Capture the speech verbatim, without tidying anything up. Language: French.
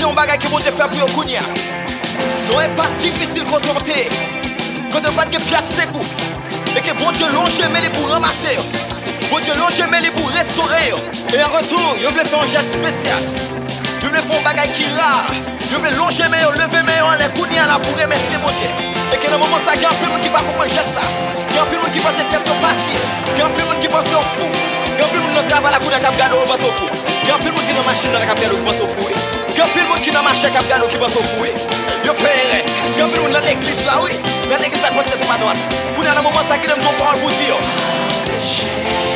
c'est un bagage que mon Dieu fait pour vous. Non, c'est pas si difficile qu'on tente. Quand on pas de pièce, c'est vous. Et que bon Dieu longe mais pour ramasser. Bon Dieu longe mais pour restaurer. Et en retour, il veut faire un geste spécial. Il veut faire un bagage qui rare. Il veut longer mais lever mais on les coups là pour remercier mon Dieu. Et que dans le moment ça, il y a un peu de monde qui va comprendre le geste ça. Il y a un peu de monde qui pense que c'est parti. Il y a un peu de monde qui pense au fou. Il y a un peu de monde qui travaille à la cour de cap gado qui pense au fou. Il y a un peu de monde qui dans la machine dans la cap gado qui pense au fou. Il y a un peu de monde qui dans la machine cap gado qui pense au fou. Il y a un peu de monde dans l'église là, oui. Dans l'église ça pense que c'est pas droite. Pour dans le moment ça, qui donne son parole pour dire.